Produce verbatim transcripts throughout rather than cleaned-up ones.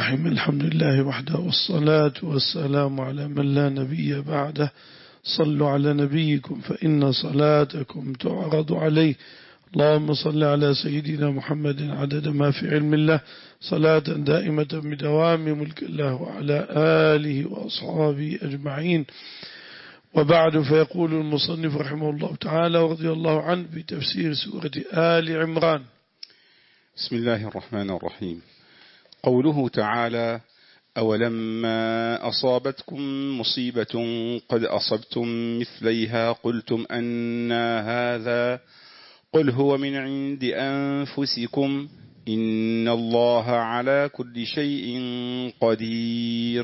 الرحيم. الحمد لله وحده، والصلاة والسلام على من لا نبي بعده. صلوا على نبيكم فإن صلاتكم تعرض عليه. اللهم صل على سيدنا محمد عدد ما في علم الله، صلاة دائمة بدوام ملك الله، وعلى آله وأصحابه أجمعين. وبعد، فيقول المصنف رحمه الله تعالى ورضي الله عنه في تفسير سورة آل عمران: بسم الله الرحمن الرحيم. قوله تعالى: أولما أصابتكم مصيبة قد أصبتم مثليها قلتم أنى هذا قل هو من عند أنفسكم إن الله على كل شيء قدير.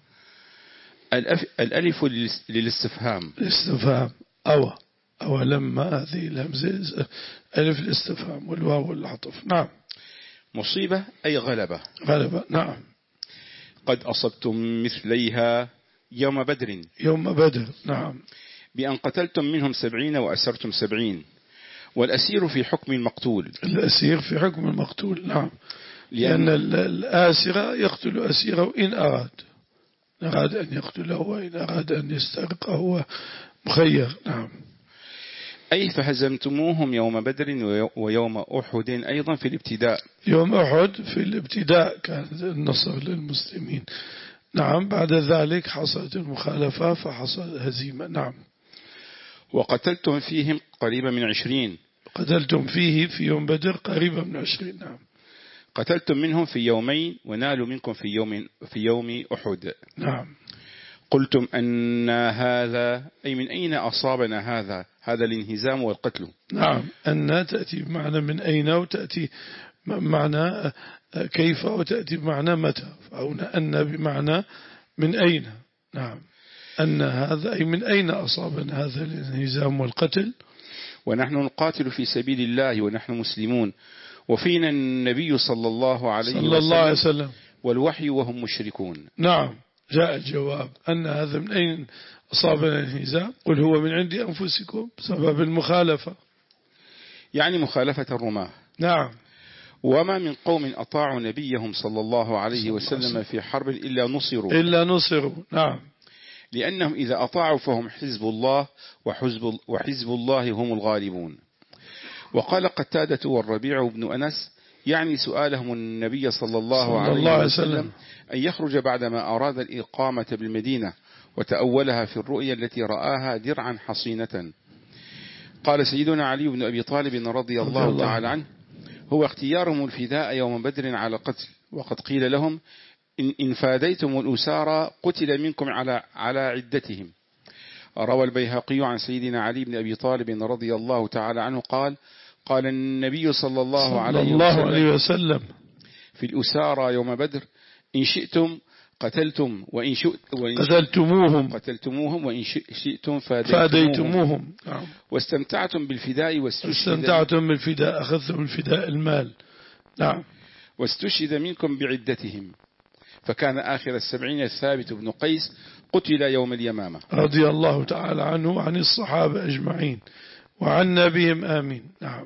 الألف للاستفهام الاستفهام أو أولما، هذه الهمزة ألف الاستفهام، والواو العطف. نعم. مصيبة أي غلبة. غلبة، نعم. قد أصبتم مثليها يوم بدر. يوم بدر، نعم. بأن قتلتم منهم سبعين وأسرتم سبعين. والأسير في حكم المقتول. الأسير في حكم المقتول، نعم. لأن, لأن الآسر يقتل أسيره إن أراد إن أراد أن يقتله، وإن أراد أن يسترقه هو مخير. نعم. أي فهزمتموهم يوم بدر ويوم أحد أيضا في الابتداء. يوم أحد في الابتداء كان النصر للمسلمين. نعم. بعد ذلك حصلت المخالفة فحصل هزيمة. نعم. وقتلتم فيهم قريبا من عشرين. قتلتم فيه في يوم بدر قريبا من عشرين. نعم. قتلتم منهم في يومين ونالوا منكم في يوم في يوم أحد. نعم. قلتم أن هذا أي من أين أصابنا هذا هذا الانهزام والقتل. نعم. أن تأتي بمعنى من أين، وتأتي بمعنى كيف، وتأتي بمعنى متى. فهنا أن بمعنى من أين. نعم. أن هذا أي من أين أصابنا هذا الانهزام والقتل. ونحن نقاتل في سبيل الله ونحن مسلمون، وفينا النبي صلى الله عليه صلى الله عليه وسلم والوحي وهم مشركون. نعم. جاء الجواب أن هذا من أين أصابنا الانهزام. قل هو من عند أنفسكم، بسبب المخالفة، يعني مخالفة الرماة. نعم. وما من قوم أطاعوا نبيهم صلى الله عليه وسلم في حرب إلا نصروا إلا نصروا. نعم. لأنهم إذا أطاعوا فهم حزب الله، وحزب, وحزب الله هم الغالبون. وقال قتادة والربيع بن أنس يعني سؤالهم النبي صلى الله, صلى عليه, الله عليه وسلم أن يخرج بعدما أراد الإقامة بالمدينة، وتأولها في الرؤيا التي رآها درعا حصينة. قال سيدنا علي بن أبي طالب رضي الله, الله تعالى عنه: هو اختيارهم الفداء يوم بدر على القتل، وقد قيل لهم إن, إن فاديتم الأسارى قتل منكم على, على عدتهم. روى البيهقي عن سيدنا علي بن أبي طالب رضي الله تعالى عنه قال: قال النبي صلى الله, صلى عليه, الله وسلم عليه وسلم في الأسارى يوم بدر: إن شئتم قتلتم وإن شئتم قتلتموهم قتلتموهم وإن شئتم فاديتموهم, فاديتموهم. نعم. واستمتعتم بالفداء واستمتعتم بالفداء أخذتم الفداء المال. نعم. واستشهد منكم بعدتهم. فكان آخر السبعين الثابت بن قيس قتل يوم اليمامة رضي الله تعالى عنه وعن الصحابة أجمعين وعنا بهم آمين. نعم.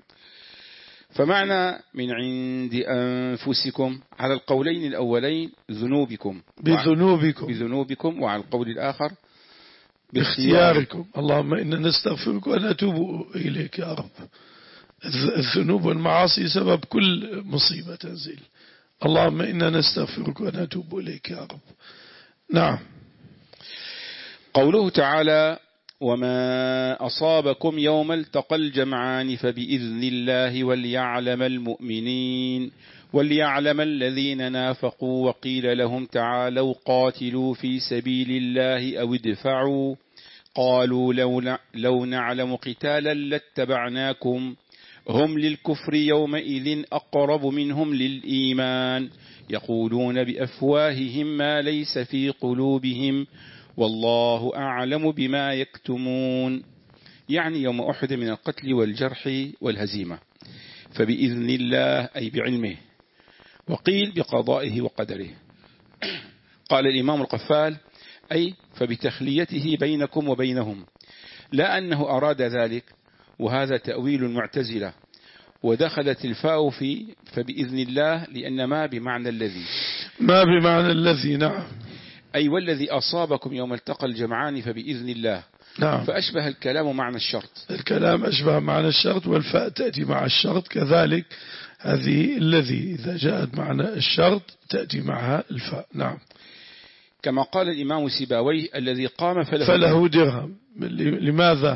فمعنى من عند أنفسكم على القولين الأولين ذنوبكم بذنوبكم بذنوبكم وعلى القول الآخر باختياركم. اللهم إنا نستغفرك ونتوب إليك يا رب. الذنوب والمعاصي سبب كل مصيبة تنزل. اللهم إنا نستغفرك ونتوب إليك يا رب. نعم. قوله تعالى: وما أصابكم يوم التقى الجمعان فبإذن الله وليعلم المؤمنين وليعلم الذين نافقوا وقيل لهم تعالوا قاتلوا في سبيل الله أو ادفعوا قالوا لو, لو نعلم قتالا لاتبعناكم هم للكفر يومئذ أقرب منهم للإيمان يقولون بأفواههم ما ليس في قلوبهم والله أعلم بما يكتمون. يعني يوم أحد من القتل والجرح والهزيمة. فبإذن الله أي بعلمه، وقيل بقضائه وقدره. قال الإمام القفال: أي فبتخليته بينكم وبينهم، لا أنه أراد ذلك، وهذا تأويل المعتزلة. ودخلت الفاء في فبإذن الله لأن ما بمعنى الذي. ما بمعنى الذي. نعم. أي والذي أصابكم يوم التقى الجمعان فبإذن الله. نعم. فأشبه الكلام معنى الشرط. الكلام أشبه معنى الشرط، والفاء تأتي مع الشرط كذلك. هذه الذي إذا جاءت معنى الشرط تأتي معها الفاء. نعم. كما قال الإمام سيباويه الذي قام فله, فله درهم. لماذا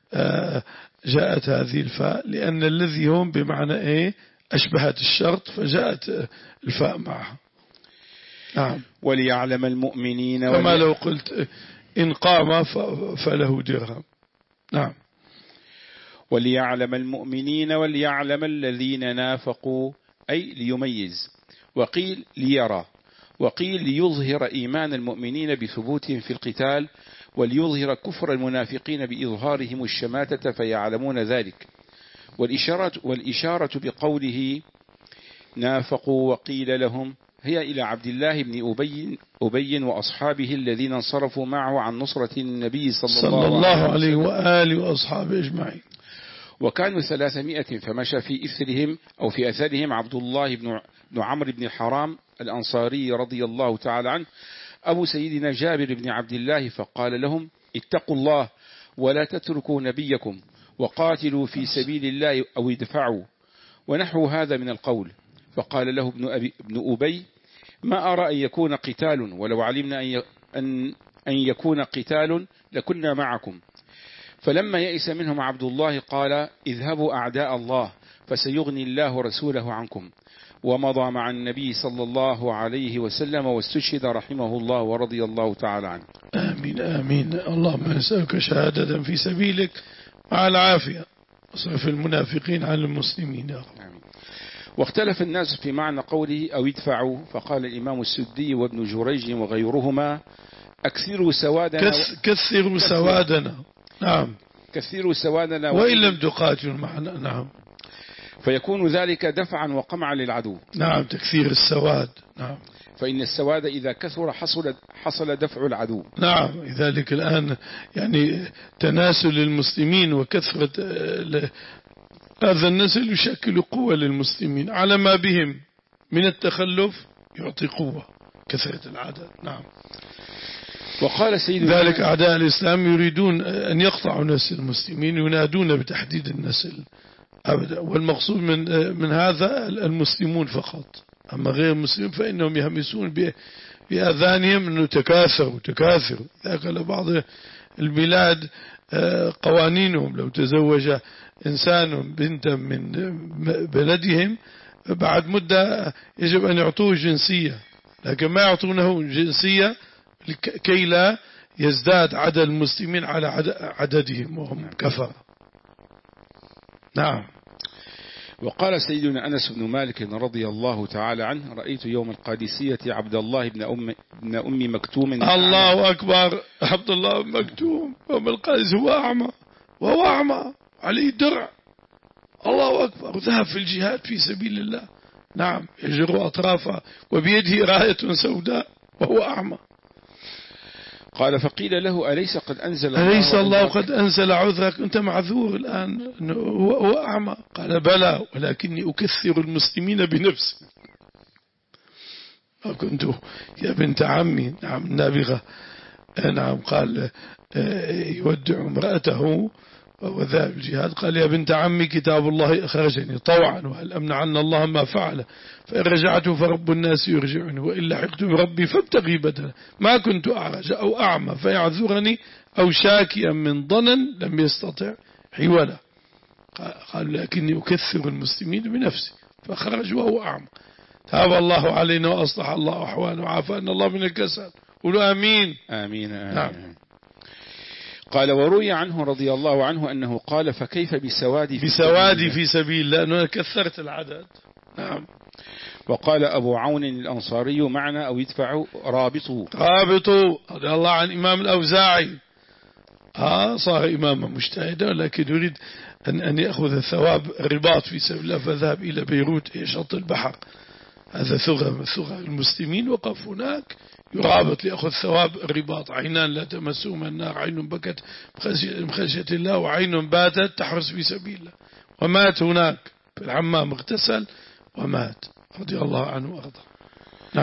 جاءت هذه الفاء؟ لأن الذي هم بمعنى إيه أشبهت الشرط فجاءت الفاء معها. نعم. وليعلم المؤمنين كما لو قلت إن قام فله درهم. نعم. وليعلم المؤمنين وليعلم الذين نافقوا، أي ليميز. وقيل ليرى، وقيل ليظهر إيمان المؤمنين بثبوتهم في القتال، وليظهر كفر المنافقين بإظهارهم الشماتة فيعلمون ذلك. والإشارة, والإشارة بقوله نافقوا وقيل لهم هي إلى عبد الله بن أبي, أبي وأصحابه الذين انصرفوا معه عن نصرة النبي صلى, صلى الله عليه وآله وأصحابه أجمعين. وكانوا ثلاثمائة فمشى في إثرهم أو في أثرهم عبد الله بن عمرو بن الحرام الأنصاري رضي الله تعالى عنه أبو سيدنا جابر بن عبد الله، فقال لهم اتقوا الله ولا تتركوا نبيكم وقاتلوا في سبيل الله أو ادفعوا، ونحو هذا من القول. فقال له ابن, أبي ابن أبي ما أرى أن يكون قتال، ولو علمنا أن, أن يكون قتال لكنا معكم. فلما يئس منهم عبد الله قال اذهبوا أعداء الله فسيغني الله رسوله عنكم، ومضى مع النبي صلى الله عليه وسلم واستشهد رحمه الله ورضي الله تعالى عنه. آمين آمين. اللهم نسألك شهادة في سبيلك مع العافية، وصرف المنافقين عن المسلمين يا رب. آمين. واختلف الناس في معنى قوله أو يدفعوا، فقال الإمام السدي وابن جريج وغيرهما أكثروا سوادنا كث كثروا سوادنا. نعم. كثروا سوادنا وإن لم تقاتلوا معنا. نعم. فيكون ذلك دفعا وقمعا للعدو. نعم. تكثير السواد. نعم. فإن السواد إذا كثر حصل حصل دفع العدو. نعم. لذلك الآن يعني تناسل المسلمين وكثرة هذا النسل يشكل قوة للمسلمين على ما بهم من التخلف، يعطي قوة كثرة العدد. نعم. وقال سيدنا ذلك أعداء الإسلام يريدون أن يقطعوا نسل المسلمين، ينادون بتحديد النسل أبدا، والمقصود من من هذا المسلمون فقط، أما غير المسلمين فإنهم يهمسون بأذانهم أنه تكاثروا تكاثروا. ذاك بعض البلاد قوانينهم لو تزوج إنسان بنتا من بلدهم بعد مدة يجب أن يعطوه جنسية، لكن ما يعطونه جنسية كي لا يزداد عدد المسلمين على عددهم وهم كفر. نعم. وقال سيدنا أنس بن مالك رضي الله تعالى عنه رأيت يوم القادسية عبد الله بن أم, بن أم مكتوم. الله أكبر. عبد الله بن مكتوم يوم القادس هو أعمى، وهو أعمى عليه درع. الله أكبر. ذهب في الجهاد في سبيل الله. نعم. يجر أطرافه وبيده راية سوداء وهو أعمى. قال فقيل له أليس قد أنزل أليس الله قد أنزل عذرك، أنت معذور الآن، هو أعمى. قال بلى ولكني أكثر المسلمين بنفسي. كنت يا بنت عمي. نعم. النابغة. نعم. قال يودع امرأته وهو ذهب الجهاد، قال يا بنت عمي كتاب الله أخرجني طوعا، وهل أمنعن الله ما فعل، فإن رجعت فرب الناس يرجعني، وإن لحقت بربي فابتغي بدلا، ما كنت أعرج أو أعمى فيعذرني، أو شاكيا من ضنن لم يستطع حولا. قال لكني أكثر المسلمين بنفسي، فخرج وهو أعمى. تاب الله علينا وأصلح الله أحوانا وعافانا الله من الكسل. قولوا آمين. آمين, آمين. نعم. قال وروي عنه رضي الله عنه أنه قال فكيف بسوادي في بسوادي في سبيل، لأنه كثرت العدد. نعم. وقال أبو عون الأنصاري معنى أو يدفع رابطه. رابطه رضي الله عن إمام الأوزاعي. آه صار إماما مجتهدا لكن يريد أن, أن يأخذ ثواب الرباط في سبيل الله، فذهب إلى بيروت شط البحر. هذا ثغر من ثغر المسلمين، وقف هناك يرابط ليأخذ ثواب الرباط. عينان لا تمسهما النار، عين بكت من خشية الله، وعين باتت تحرس في سبيل الله. ومات هناك في الحمام، اغتسل ومات رضي الله عنه وارضاه. نعم.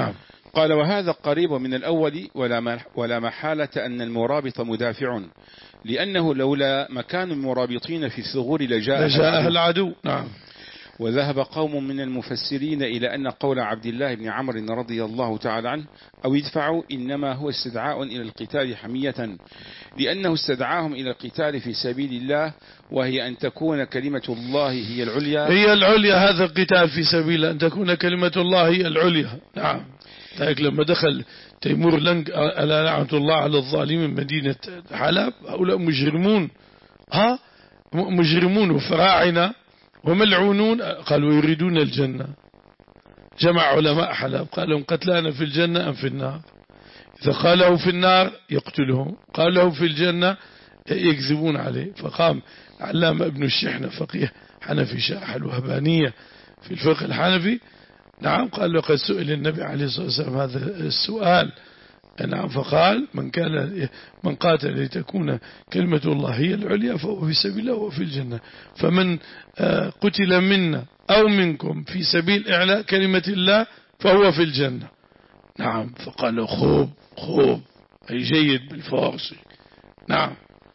قال وهذا قريب من الأول ولا محالة أن المرابط مدافع، لأنه لولا مكان المرابطين في الثغور لجاء العدو, العدو. نعم. وذهب قوم من المفسرين إلى أن قول عبد الله بن عمرو رضي الله تعالى عنه أو يدفعوا إنما هو استدعاء إلى القتال حمية، لأنه استدعاهم إلى القتال في سبيل الله، وهي أن تكون كلمة الله هي العليا. هي العليا، هذا القتال في سبيل أن تكون كلمة الله هي العليا. نعم. لذلك لما دخل تيمور لنق ألا لعنة الله على الظالمين مدينة حلب، هؤلاء مجرمون، ها مجرمون وفراعنة وملعونون، قالوا يريدون الجنة. جمع علماء حلب قال لهم قتلانا في الجنة أم في النار؟ إذا قاله في النار يقتلهم، قاله في الجنة يكذبون عليه. فقام علامة ابن الشحنة فقيه حنفي شارح الوهبانية في الفقه الحنفي، نعم، قال لقد سئل النبي عليه الصلاة والسلام هذا السؤال، نعم، فقال من كان من قاتل لتكون كلمة الله هي العليا فهو في سبيل الله وفي الجنة، فمن قتل منا أو منكم في سبيل إعلاء كلمة الله فهو في الجنة. نعم. فقال خوب خوب أي جيد بالفارسي. نعم.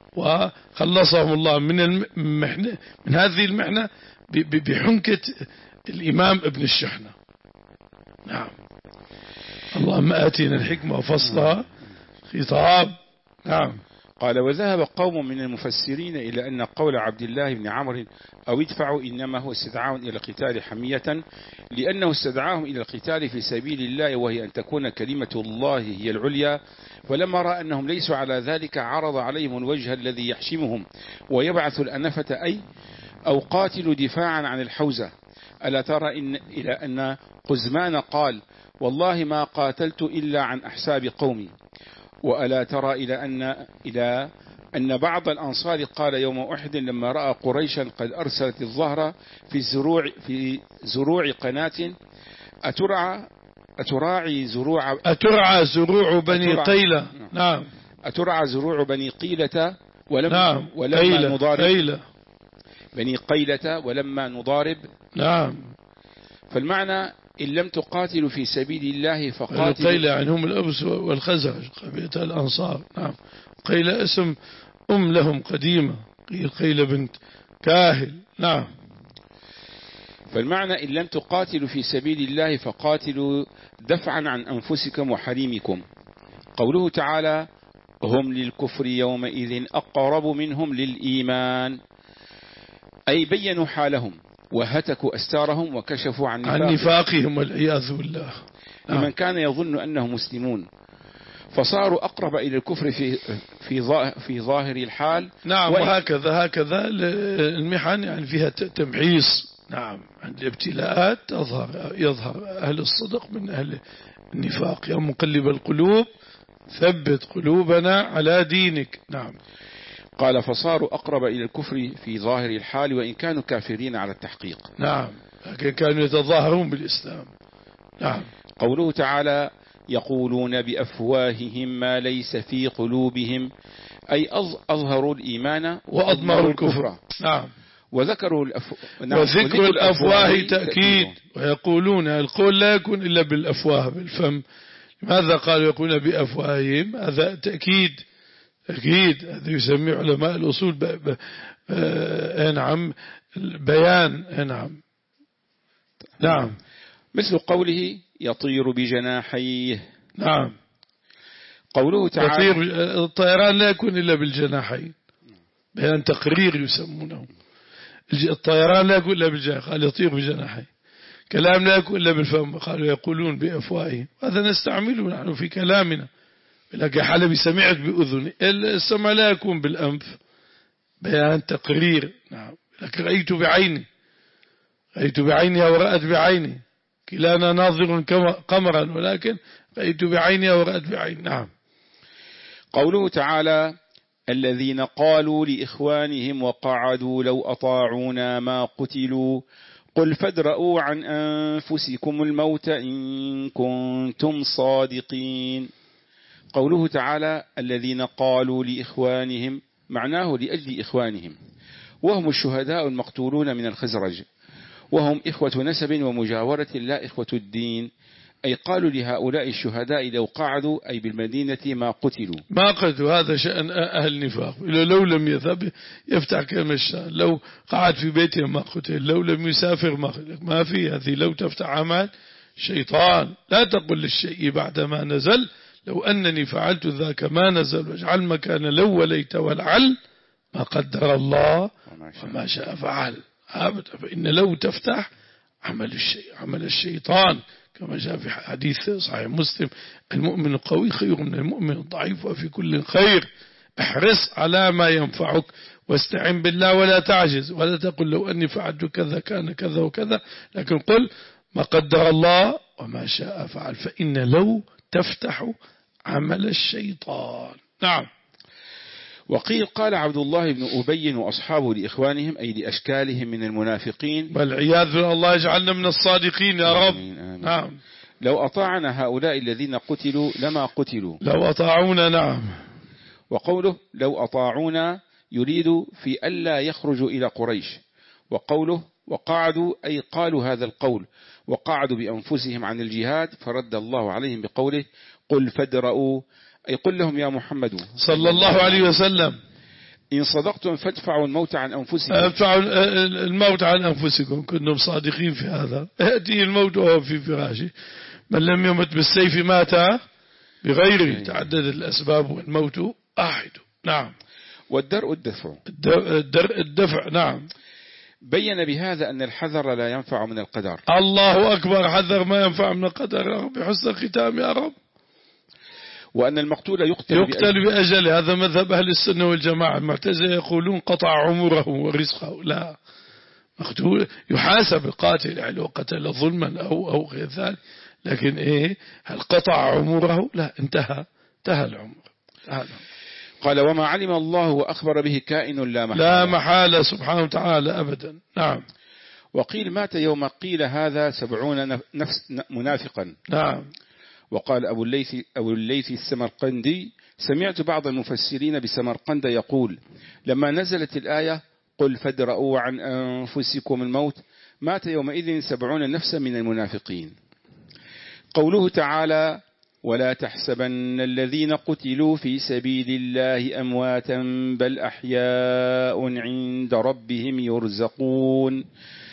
وخلصهم الله من المحنة، من هذه المحنة بحنكة الإمام ابن الشحنة. نعم. اللهم آتينا الحكمة وفصلها خطاب. نعم. قال وذهب قوم من المفسرين إلى أن قول عبد الله بن عمرو أو ادفعوا إنما هو استدعاء إلى القتال حمية، لأنه استدعاهم إلى القتال في سبيل الله، وهي أن تكون كلمة الله هي العليا. ولما رأى أنهم ليسوا على ذلك عرض عليهم الوجه الذي يحشمهم ويبعث الأنفة، أي أو قاتلوا دفاعا عن الحوزة. ألا ترى إن إلى أن قزمان قال والله ما قاتلت إلا عن أحساب قومي. وألا ترى إلى أن إلى أن بعض الأنصار قال يوم أحد لما رأى قريشا قد أرسلت الظهر في زروع في زروع قناة أترعى أتراعي زروع أترعى زروع بني قيلة. نعم. أترعى زروع بني قيلة ولم نعم. ولما قيلة. نضارب قيلة. بني قيلة ولما نضارب. نعم. فالمعنى إن لم تقاتلوا في سبيل الله فقاتلوا. قيلة يعني هم الأوس والخزرج قبيلة الأنصار. نعم. قيلة اسم أم لهم قديمة، قيلة بنت كاهل. نعم. فالمعنى إن لم تقاتلوا في سبيل الله فقاتلوا دفعا عن أنفسكم وحريمكم. قوله تعالى هم للكفر يومئذ أقرب منهم للإيمان، أي بينوا حالهم وهتكوا أستارهم وكشفوا عن, عن نفاقهم والعياذ بالله. لمن كان يظن أنهم مسلمون، فصاروا أقرب إلى الكفر في في في ظاهر الحال. نعم. وهكذا هكذا المحن يعني فيها تمحيص. نعم. عند الابتلاءات تظهر يظهر أهل الصدق من أهل النفاق. يا مقلب القلوب ثبت قلوبنا على دينك. نعم. قال فصاروا أقرب إلى الكفر في ظاهر الحال وإن كانوا كافرين على التحقيق. نعم. لكن كانوا يتظاهرون بالإسلام. نعم. قوله تعالى يقولون بأفواههم ما ليس في قلوبهم، أي أظهروا الإيمان وأضمروا الكفر. نعم. وذكروا الأف... نعم. وذكر الأفواه تأكيد، ويقولون القول لا يكون إلا بالأفواه بالفم. لماذا قالوا يقولون بأفواههم؟ هذا تأكيد أكيد. هذا يسميه علماء الأصول ب... ب... آه... نعم بيان. نعم. نعم. مثل قوله يطير بجناحيه. نعم. قوله تعالى يطير الطيران لا يكون إلا بالجناحين، بيان تقرير يسمونه. الطيران لا يكون إلا بالجناح، قال يطير بجناحين. كلام لا يكون إلا بالفم، قالوا يقولون بأفواههم. هذا نستعمله نحن في كلامنا. لكن حلبي سمعت بأذني، السمع لا يكون بالأنف، بيان تقرير. نعم. لكن رأيت بعيني، رأيت بعيني ورأت بعيني، كلانا ناظر قمرا، ولكن رأيت بعيني ورأت بعيني. نعم. قوله تعالى الذين قالوا لإخوانهم وقعدوا لو أطاعونا ما قتلوا قل فادرءوا عن أنفسكم الموت إن كنتم صادقين. قوله تعالى الذين قالوا لإخوانهم معناه لأجل إخوانهم، وهم الشهداء المقتولون من الخزرج، وهم إخوة نسب ومجاورة لا إخوة الدين، أي قالوا لهؤلاء الشهداء لو قعدوا أي بالمدينة ما قتلوا. ما قتلوا، هذا شأن أهل النفاق. لو لم يذهب يفتح كما الشان، لو قعد في بيته ما قتل، لو لم يسافر ما قتل. ما في هذه، لو تفتح عمل شيطان. لا تقل للشيء بعد ما نزل لو أنني فعلت ذاك ما نزل، واجعل مكان لو وليت والعل ما قدر الله وما شاء فعل أبدا. فإن لو تفتح عمل الشيء عمل الشيطان، كما جاء في حديث صحيح مسلم: المؤمن القوي خير من المؤمن الضعيف وفي كل خير. احرص على ما ينفعك واستعن بالله ولا تعجز، ولا تقل لو أني فعلت كذا كان كذا وكذا، لكن قل ما قدر الله وما شاء فعل. فإن لو تفتح عمل الشيطان. نعم. وقيل قال عبد الله بن أبي وأصحابه لإخوانهم أي لأشكالهم من المنافقين، والعياذ بالله، الله يجعلنا من الصادقين يا رب. آمين آمين. نعم. لو أطاعنا هؤلاء الذين قتلوا لما قتلوا. لو أطاعونا. نعم. وقوله لو أطاعونا يريد في ألا يخرجوا إلى قريش. وقوله وقعدوا أي قالوا هذا القول وقعدوا بأنفسهم عن الجهاد، فرد الله عليهم بقوله قل فادرؤوا أي قل لهم يا محمد صلى الله عليه وسلم إن صدقتم فادفعوا الموت عن أنفسكم. ادفعوا الموت عن أنفسكم، كنتم صادقين في هذا. يأتي الموت وهو في فراشه. من لم يمت بالسيف مات بغيره. تعددت الأسباب والموت واحد. نعم. والدرء الدفع. الدرء الدفع. نعم. بين بهذا أن الحذر لا ينفع من القدر. الله أكبر، حذر ما ينفع من القدر يا رب، بحسن الختام يا رب. وأن المقتول يقتل, يقتل بأجله. هذا مذهب أهل السنة والجماعة. المعتزلة يقولون قطع عمره ورزقه. لا، مقتول يحاسب القاتل يعني لو قتل ظلما أو أو غير ذلك، لكن إيه هل قطع عمره؟ لا، انتهى انتهى العمر. انتهى العمر. قال وما علم الله وأخبر به كائن لا محالة. لا محالة سبحانه وتعالى أبدا. نعم. وقيل مات يوم قيل هذا سبعون نفس منافقا. نعم. وقال أبو الليث, أبو الليث السمرقندي سمعت بعض المفسرين بسمرقند يقول لما نزلت الآية قل فادرؤوا عن أنفسكم الموت مات يومئذ سبعون نفسا من المنافقين. قوله تعالى ولا تحسبن الذين قتلوا في سبيل الله أمواتا بل أحياء عند ربهم يرزقون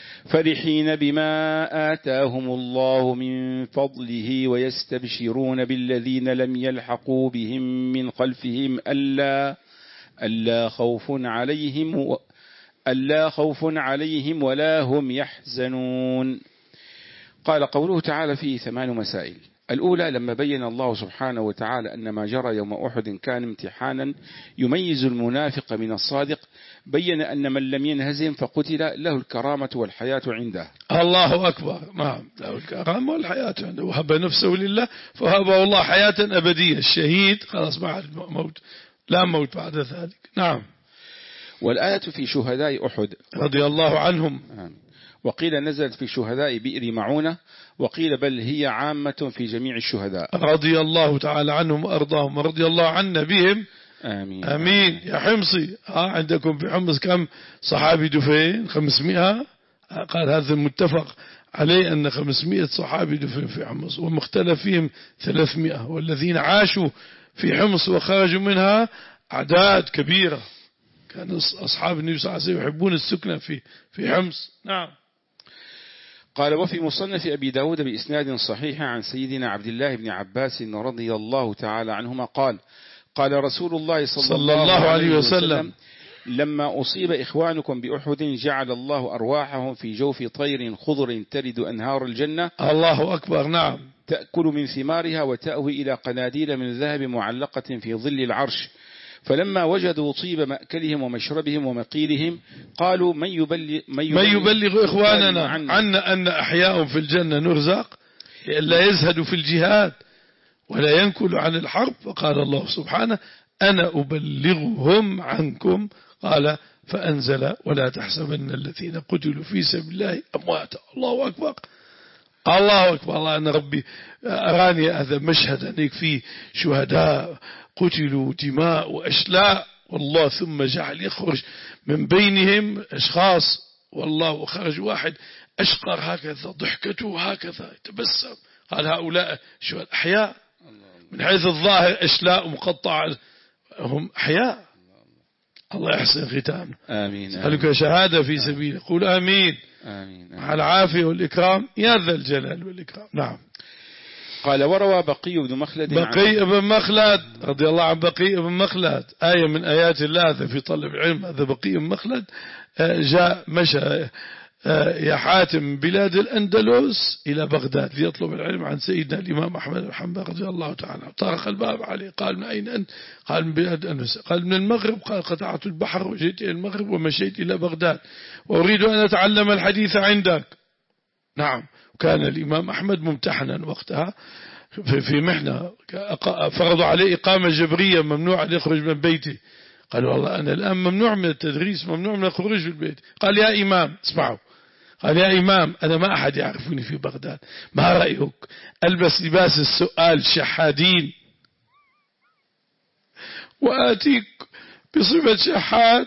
فرحين بما آتاهم الله من فضله ويستبشرون بالذين لم يلحقوا بهم من خلفهم ألا ألا خوف عليهم و ألا خوف عليهم ولا هم يحزنون. قال قوله تعالى فيه ثمان مسائل. الأولى لما بين الله سبحانه وتعالى أن ما جرى يوم أحد كان امتحانا يميز المنافق من الصادق، بين أن من لم ينهزم فقتل له الكرامة والحياة عنده. الله أكبر. نعم، له الكرامة والحياة عنده. وهب نفسه لله فهبه الله حياة أبدية. الشهيد خلاص بعد الموت لا موت بعد ذلك. نعم. والآية في شهداء أحد رضي الله عنهم. وقيل نزلت في شهداء بئر معونة، وقيل بل هي عامة في جميع الشهداء. رضي الله تعالى عنهم وأرضاهم ورضي الله عنا بهم. آمين آمين. يا حمصي، ها عندكم في حمص كم صحابي دفين؟ خمسمائة. قال هذا المتفق عليه أن خمسمائة صحابي دفين في حمص، ومختلف فيهم ثلاثمائة، والذين عاشوا في حمص وخرجوا منها أعداد كبيرة. كان أصحاب النبي صلى الله عليه وسلم يحبون السكنة في في حمص. نعم. قال وفي مصنف أبي داود بإسناد صحيح عن سيدنا عبد الله بن عباس رضي الله تعالى عنهما قال قال رسول الله صلى, صلى الله, الله عليه وسلم لما أصيب إخوانكم بأحد جعل الله أرواحهم في جوف طير خضر ترد أنهار الجنة. الله أكبر. نعم. تأكل من ثمارها وتأوي إلى قناديل من ذهب معلقة في ظل العرش. فلما وجدوا طيب مأكلهم ومشربهم ومقيلهم قالوا من يبلغ, من يبلغ, من يبلغ إخواننا عنا, عنا أن أحياء في الجنة نرزق لا يزهد في الجهاد ولا ينكل عن الحرب. فقال الله سبحانه أنا أبلغهم عنكم. قال فأنزل ولا تحسبن الذين قتلوا في سبيل الله أمواتا. الله أكبر. الله أكبر. الله أنا ربي أراني هذا مشهد أنك فيه شهداء قتلوا دماء وأشلاء، والله ثم جعل يخرج من بينهم أشخاص، والله وخرج واحد أشقر هكذا ضحكته هكذا يتبسم قال هؤلاء شو أحياء من حيث الظاهر أشلاء مقطعة، هم أحياء. الله يحسن ختامنا. آمين. سألك شهادة في سبيله، قول آمين. آمين. مع العافية والإكرام يا ذا الجلال والإكرام. نعم. قال وروى بقي بن مخلد بقي بن مخلد رضي الله عن بقي بن مخلد، آية من آيات الله هذا في طلب العلم. هذا بقي بن مخلد جاء مشى يا حاتم من بلاد الأندلس إلى بغداد ليطلب العلم عن سيدنا الإمام أحمد بن حنبل رضي الله تعالى. طرق الباب عليه، قال من أين أنت؟ قال من بلاد الأندلس. قال من المغرب. قال قطعت البحر وجئت إلى المغرب ومشيت إلى بغداد وأريد أن أتعلم الحديث عندك. نعم. وكان الإمام أحمد ممتحنا وقتها في محنة، فرضوا عليه إقامة جبرية، ممنوع أن يخرج من بيته. قال والله أنا الآن ممنوع من التدريس، ممنوع من الخروج من البيت. قال يا إمام اسمعوا، قال يا إمام أنا ما أحد يعرفني في بغداد، ما رأيك ألبس لباس السؤال شحادين وآتيك بصفة شحات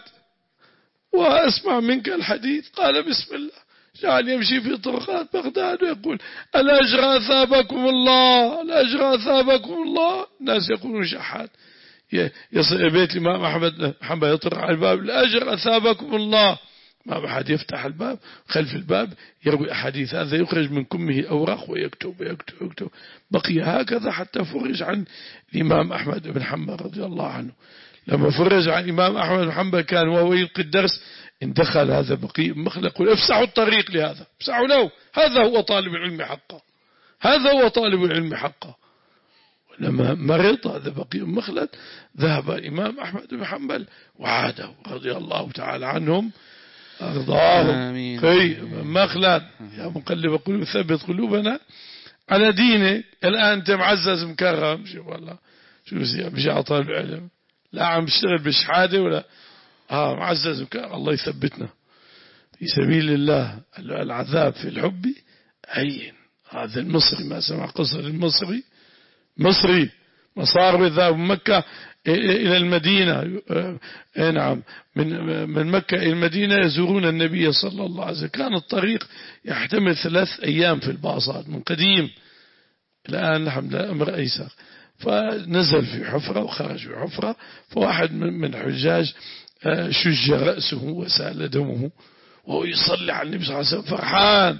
وأسمع منك الحديث؟ قال بسم الله. جعل يمشي في طرقات بغداد ويقول الأجر أثابكم الله، الأجر أثابكم الله. الناس يقولون شحات، يصل بيت الإمام أحمد حنبل يطرق على الباب الأجر أثابكم الله، ما أحد يفتح الباب، خلف الباب يروي أحاديث، هذا يخرج من كمه أوراق ويكتب ويكتب ويكتب. بقي هكذا حتى فرج عن الإمام أحمد بن حنبل رضي الله عنه. لما فرج عن الإمام أحمد بن حنبل كان وهو يلقي الدرس إن دخل هذا بقي مخلد يقول افسحوا الطريق لهذا، افسحوا له، هذا هو طالب العلم حقا، هذا هو طالب العلم حقا. ولما مرض هذا بقي مخلد ذهب الإمام أحمد بن حنبل وعاده رضي الله تعالى عنهم أرضاهم. كي مخلد يا مقلب قلوب ثبت قلوبنا على دينك. الآن أنت معزز مكرم، شوف والله شو بيجي طالب علم لا عم بيشتغل بشحاده ولا آه معزز مكرم. الله يثبتنا في سبيل الله. العذاب في الحب هين. هذا المصري ما سمع قصة المصري، مصري مصار ذهب من مكة إلى المدينة، نعم من من مكة إلى المدينة يزورون النبي صلى الله عليه وسلم. كان الطريق يحتمل ثلاث أيام في الباصات من قديم، الآن الحمد لله أمر أيسر. فنزل في حفرة وخرج في حفرة، فواحد من الحجاج شج رأسه وسال دمه وهو يصلي على النبي صلى الله عليه وسلم فرحان.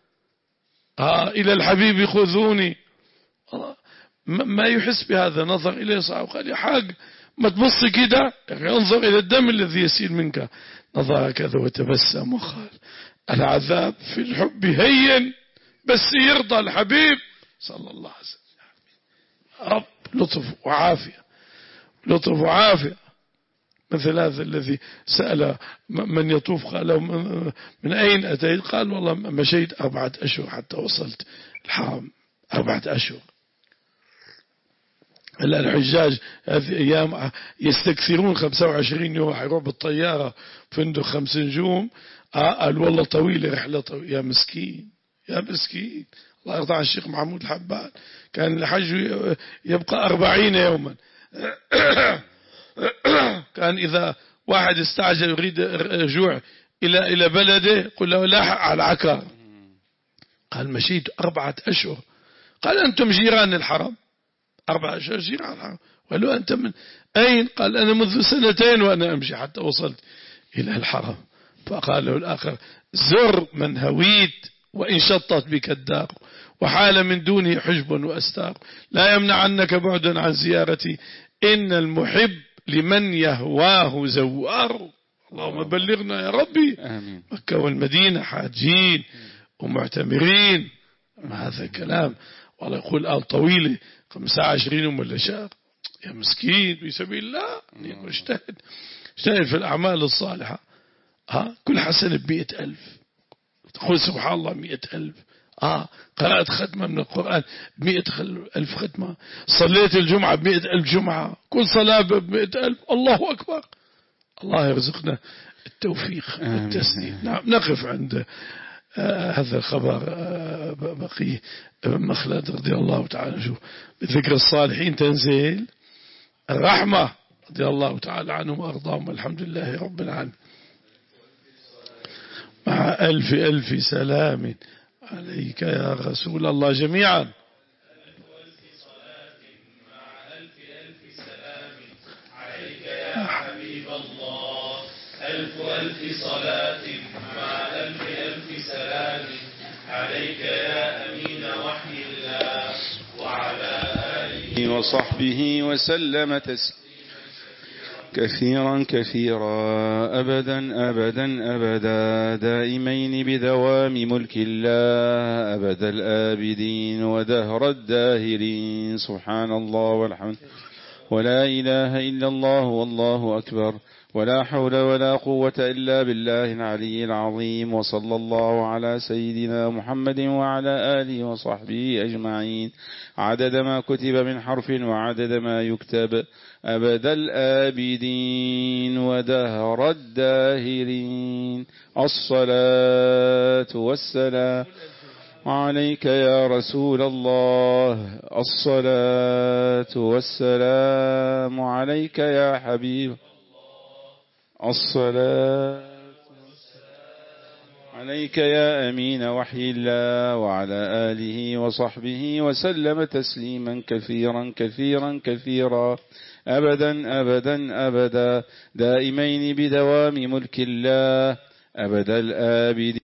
آه إلى الحبيب خذوني. ما يحس بهذا، نظر إليه صعب قال يا حاج ما تبص كده، انظر إلى الدم الذي يسيل منك. نظر كذا وتبسم وقال العذاب في الحب هين بس يرضى الحبيب صلى الله عليه وسلم. رب لطف وعافية، لطف وعافية. مثل هذا الذي سأل من يطوف قال من أين أتيت؟ قال والله مشيت أربعة أشهر حتى وصلت الحرم، أربعة أشهر. هلا الحجاج هذه أيام يستكثرون خمسة وعشرين يوم، حيروح بالطيارة فندق خمس نجوم. قال والله طويلة رحلة طويلة. يا مسكين يا مسكين. الله يرضى عن الشيخ محمود الحبان كان الحج يبقى أربعين يوما. كان إذا واحد استعجل يريد الرجوع إلى إلى بلده قل له لاحق على العكار. قال مشيت أربعة أشهر. قال أنتم جيران الحرم. أربعة أشهر جيران الحرم. قال له أنت من أين؟ قال أنا منذ سنتين وأنا أمشي حتى وصلت إلى الحرم. فقال له الآخر زر من هويت وإن شطت بك الدار وحال من دونه حجب وأستار، لا يمنعنك بعد عن زيارتي إن المحب لمن يهواه زوار. اللهم بلغنا يا ربي. آمين. مكة والمدينة حاجين ومعتمرين. ما هذا الكلام والله يقول آل طويلة خمسة وعشرين يوم ولا شهر. يا مسكين في سبيل الله اجتهد اجتهد في الأعمال الصالحة. ها كل حسنة بمئة ألف. تقول سبحان الله مئة ألف. آه قرأت ختمة من القرآن بمئة ألف ختمة. صليت الجمعة بمئة ألف جمعة. كل صلاة بمئة ألف. الله أكبر. الله يرزقنا التوفيق والتسديد. نعم نقف عند آه هذا الخبر. آه بقي ابن مخلد رضي الله تعالى شوف بذكر الصالحين تنزيل الرحمة رضي الله تعالى عنهم وأرضاهم والحمد لله رب العالمين. مع ألف ألف سلام عليك يا رسول الله جميعا. ألف سلام عليك يا حبيب الله. ألف ألف صلاة مع ألف ألف سلام عليك يا أمين وحي الله وعلى آله وصحبه وسلم تسليما كثيرا كثيرا أبدا أبدا أبدا دائمين بدوام ملك الله أبد الآبدين ودهر الداهرين. سبحان الله والحمد ولا إله إلا الله والله أكبر ولا حول ولا قوة إلا بالله العلي العظيم. وصلى الله على سيدنا محمد وعلى آله وصحبه أجمعين عدد ما كتب من حرف وعدد ما يكتب أبد الآبدين ودهر الداهرين. الصلاة والسلام عليك يا رسول الله. الصلاة والسلام عليك يا حبيب. الصلاة عليك يا أمين وحي الله وعلى آله وصحبه وسلم تسليما كثيرا كثيرا كثيرا أبدا أبدا أبدا دائمين بدوام ملك الله أبد الآبدين.